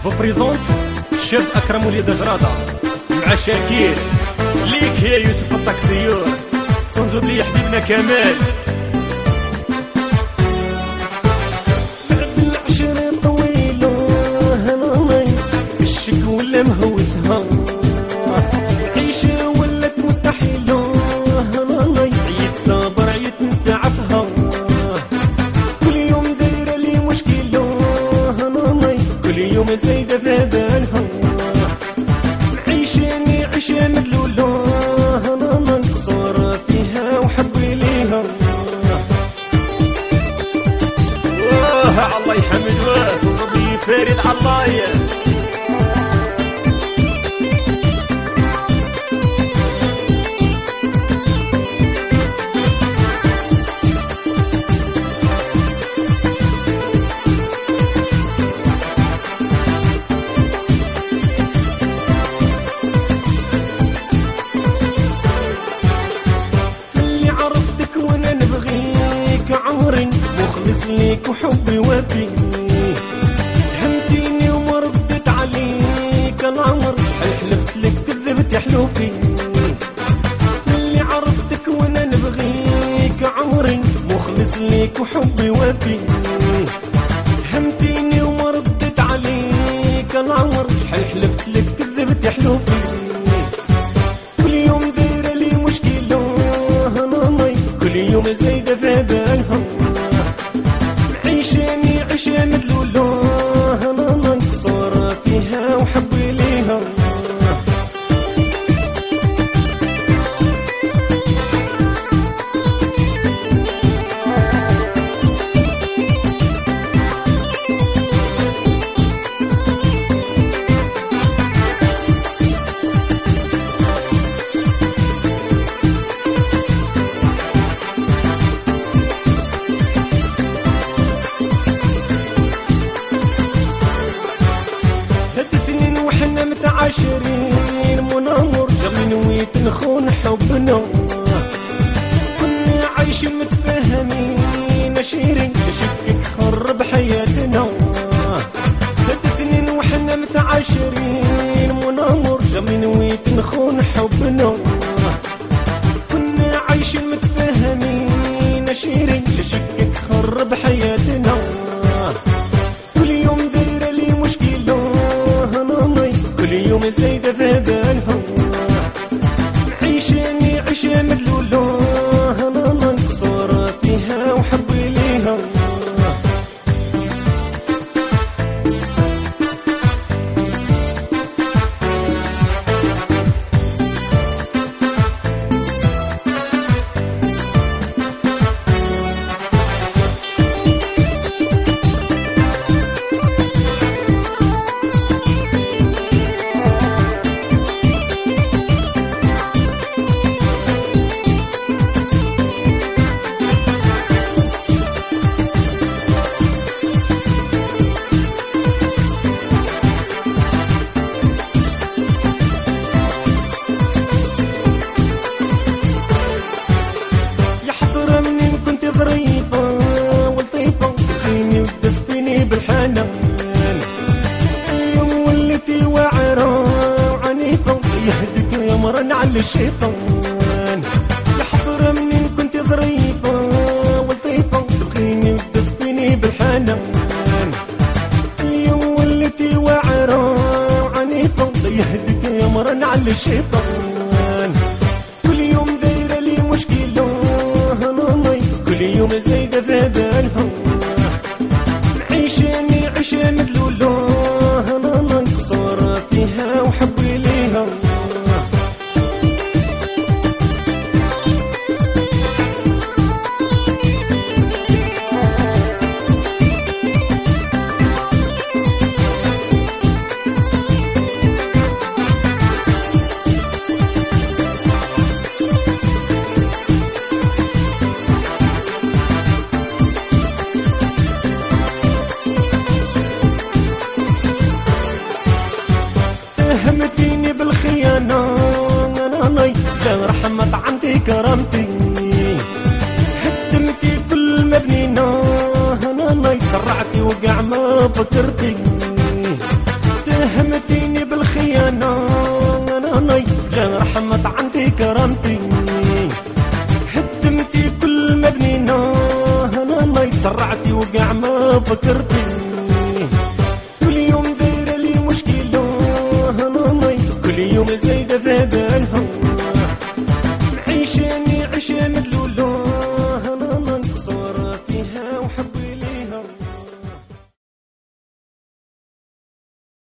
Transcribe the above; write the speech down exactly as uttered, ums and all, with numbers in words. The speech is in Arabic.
بريزونت الشاب اكرم وليد جراده مع شاكير ليك يا يوسف الطاكسيور سنزوب لي حبيبنا كمال. بعد العشرة طويلة هنامي الشك ولا مهوسها عيشة ولات مستحيلة هنامي عيت صابر عيت نسعفها كل يوم دايرة لي مشكلة هنامي كل يوم زايدة في بالها عيشاني عيشة مدلولة هنامي خسارة فيها وحبي ليها الله يحمد واس وصبي فارد الله. اللي عرفتك وانا نبغيك عمري مخلص ليك وحبي وفي همتيني وما ردت عليك العمر حلفت لك كذبت يا حلوفي. اللي عرفتك وانا نبغيك عمري مخلص ليك وحبي وفي همتيني وما ردت عليك العمر حلفت لك كذبت يا حلوفي. كل يوم دايرة لي مشكلة هنامي كل يوم زايدة في بالها عيشاني عيشة مدلولة هنامي خسارة فيها وحبي ليها. وحنا متعاشرين منامر يلا نويت نخون حبنا كنا عايشين متفاهمين عشيرين شكك خرب حياتنا ثلاث سنين وحنا متعاشرين منامر يلا نويت نخون حبنا كنا عايشين متفاهمين عشيرين شكك خرب حياتنا. كل يوم دايرة لي مشكلة هنامي كل يوم زايدة في بالها عيشاني عيشة مدلولة هنامي خسارة فيها وحبي ليها. ظريفة ولطيفة تخيني وتدفيني بالحنان اليوم وليتي واعرة وعنيفة يهدك يا مرن على الشيطان. يا حسرة منين كنت ظريفة ولطيفة تخيني وتدفيني بالحنان اليوم وليتي واعرة وعنيفة يهدك يا مرن على الشيطان. كل يوم دايرة لي مشكلة هنامي كل يوم زايدة في بالها عيشاني عيشة مدلولة هنامي خسارة فيها وحبي ليها. همتيني بالخيانة أنا ناي لا رحمت عندي كرامتي هدمتي كل مبنينا أنا ناي سرعتي وقع ما فكرتي ضاعت عندي كرامتي، هدمتي كل ما بنينا انا الله سرعتي وقع ما فكرتي، كل يوم دايره لي مشكله انا الله كل يوم زايده في بالها، عيشاني عيشه مدلوقة